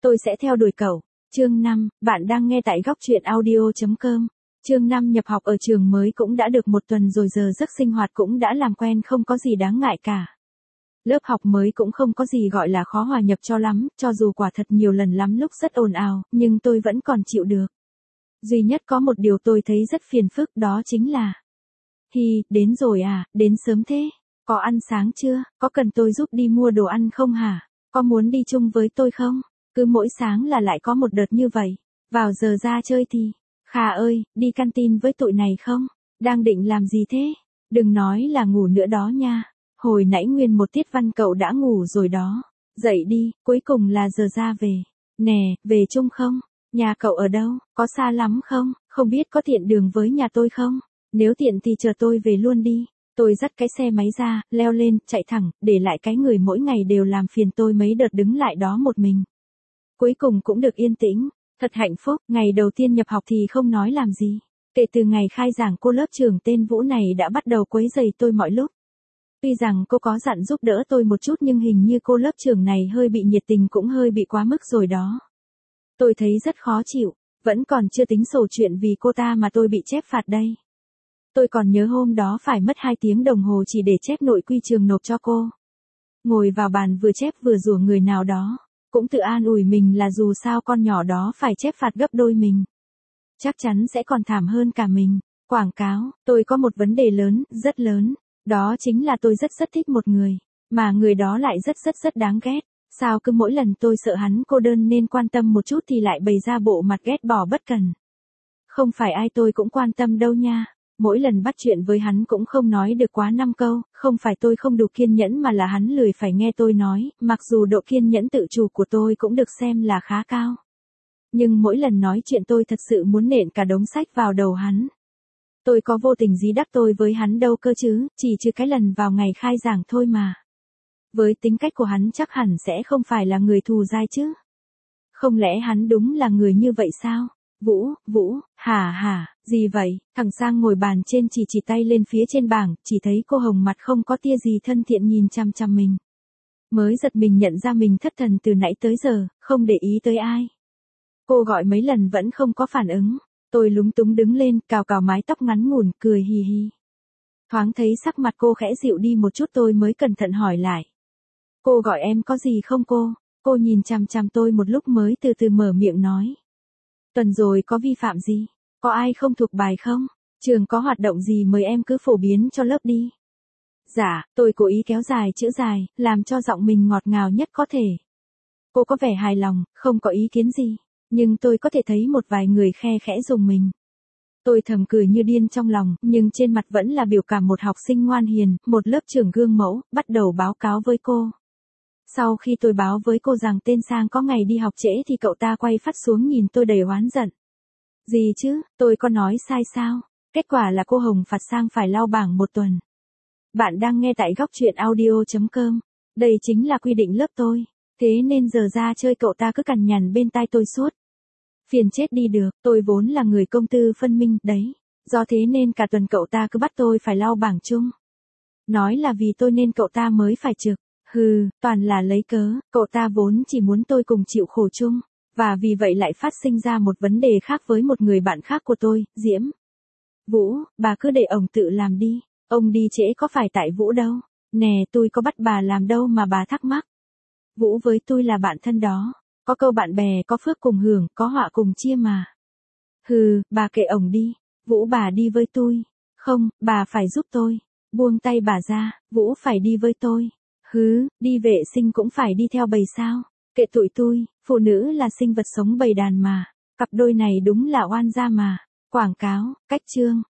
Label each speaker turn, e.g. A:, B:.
A: Tôi sẽ theo đuổi cậu. Chương 5, bạn đang nghe tại góc truyện audio.com. Chương 5 nhập học ở trường mới cũng đã được một tuần rồi, giờ giấc sinh hoạt cũng đã làm quen, không có gì đáng ngại cả. Lớp học mới cũng không có gì gọi là khó hòa nhập cho lắm, cho dù quả thật nhiều lần lắm lúc rất ồn ào, nhưng tôi vẫn còn chịu được. Duy nhất có một điều tôi thấy rất phiền phức, đó chính là Hi, đến rồi à, đến sớm thế. Có ăn sáng chưa, có cần tôi giúp đi mua đồ ăn không hả? Có muốn đi chung với tôi không? Cứ mỗi sáng là lại có một đợt như vậy. Vào giờ ra chơi thì, Khà ơi, đi canteen với tụi này không? Đang định làm gì thế? Đừng nói là ngủ nữa đó nha. Hồi nãy nguyên một tiết văn cậu đã ngủ rồi đó. Dậy đi, cuối cùng là giờ ra về. Nè, về chung không? Nhà cậu ở đâu, có xa lắm không? Không biết có tiện đường với nhà tôi không? Nếu tiện thì chờ tôi về luôn đi. Tôi dắt cái xe máy ra, leo lên, chạy thẳng, để lại cái người mỗi ngày đều làm phiền tôi mấy đợt đứng lại đó một mình. Cuối cùng cũng được yên tĩnh, thật hạnh phúc. Ngày đầu tiên nhập học thì không nói làm gì. Kể từ ngày khai giảng, cô lớp trưởng tên Vũ này đã bắt đầu quấy rầy tôi mọi lúc. Tuy rằng cô có dặn giúp đỡ tôi một chút nhưng hình như cô lớp trưởng này hơi bị nhiệt tình, cũng hơi bị quá mức rồi đó. Tôi thấy rất khó chịu, vẫn còn chưa tính sổ chuyện vì cô ta mà tôi bị chép phạt đây. Tôi còn nhớ hôm đó phải mất 2 tiếng đồng hồ chỉ để chép nội quy trường nộp cho cô. Ngồi vào bàn vừa chép vừa rủa người nào đó, cũng tự an ủi mình là dù sao con nhỏ đó phải chép phạt gấp đôi mình, chắc chắn sẽ còn thảm hơn cả mình. Quảng cáo, tôi có một vấn đề lớn, rất lớn, đó chính là tôi rất thích một người, mà người đó lại rất đáng ghét. Sao cứ mỗi lần tôi sợ hắn cô đơn nên quan tâm một chút thì lại bày ra bộ mặt ghét bỏ bất cần. Không phải ai tôi cũng quan tâm đâu nha. Mỗi lần bắt chuyện với hắn cũng không nói được quá 5 câu, không phải tôi không đủ kiên nhẫn mà là hắn lười phải nghe tôi nói, mặc dù độ kiên nhẫn tự chủ của tôi cũng được xem là khá cao. Nhưng mỗi lần nói chuyện tôi thật sự muốn nện cả đống sách vào đầu hắn. Tôi có vô tình gì đắc tội với hắn đâu cơ chứ, chỉ trừ cái lần vào ngày khai giảng thôi mà. Với tính cách của hắn chắc hẳn sẽ không phải là người thù dai chứ. Không lẽ hắn đúng là người như vậy sao? Vũ, hả, gì vậy? Thằng Sang ngồi bàn trên chỉ tay lên phía trên bảng, chỉ thấy cô Hồng mặt không có tia gì thân thiện nhìn chăm chăm mình. Mới giật mình nhận ra mình thất thần từ nãy tới giờ, không để ý tới ai. Cô gọi mấy lần vẫn không có phản ứng. Tôi lúng túng đứng lên, cào mái tóc ngắn ngủn, cười hì hì. Thoáng thấy sắc mặt cô khẽ dịu đi một chút tôi mới cẩn thận hỏi lại. Cô gọi em có gì không cô? Cô nhìn chằm chằm tôi một lúc mới từ từ mở miệng nói. Tuần rồi có vi phạm gì? Có ai không thuộc bài không? Trường có hoạt động gì mời em cứ phổ biến cho lớp đi. Dạ, tôi cố ý kéo dài chữ dài, làm cho giọng mình ngọt ngào nhất có thể. Cô có vẻ hài lòng, không có ý kiến gì. Nhưng tôi có thể thấy một vài người khe khẽ dùng mình. Tôi thầm cười như điên trong lòng, nhưng trên mặt vẫn là biểu cảm một học sinh ngoan hiền, một lớp trưởng gương mẫu, bắt đầu báo cáo với cô. Sau khi tôi báo với cô rằng tên Sang có ngày đi học trễ thì cậu ta quay phắt xuống nhìn tôi đầy oán giận. Gì chứ, tôi có nói sai sao? Kết quả là cô Hồng phạt Sang phải lau bảng 1 tuần. Bạn đang nghe tại góc truyện audio.com. Đây chính là quy định lớp tôi. Thế nên giờ ra chơi cậu ta cứ cằn nhằn bên tai tôi suốt. Phiền chết đi được, tôi vốn là người công tư phân minh, đấy. Do thế nên cả tuần cậu ta cứ bắt tôi phải lau bảng chung. Nói là vì tôi nên cậu ta mới phải trực. Hừ, toàn là lấy cớ, cậu ta vốn chỉ muốn tôi cùng chịu khổ chung. Và vì vậy lại phát sinh ra một vấn đề khác với một người bạn khác của tôi, Diễm. Vũ, bà cứ để ông tự làm đi. Ông đi trễ có phải tại Vũ đâu. Nè, tôi có bắt bà làm đâu mà bà thắc mắc. Vũ với tôi là bạn thân đó. Có câu bạn bè có phước cùng hưởng, có họa cùng chia mà. Hừ, bà kệ ổng đi. Vũ bà đi với tôi. Không, bà phải giúp tôi. Buông tay bà ra, Vũ phải đi với tôi. Hứ, đi vệ sinh cũng phải đi theo bầy sao? Kệ tụi tôi, phụ nữ là sinh vật sống bầy đàn mà. Cặp đôi này đúng là oan gia mà. Quảng cáo, cách chương.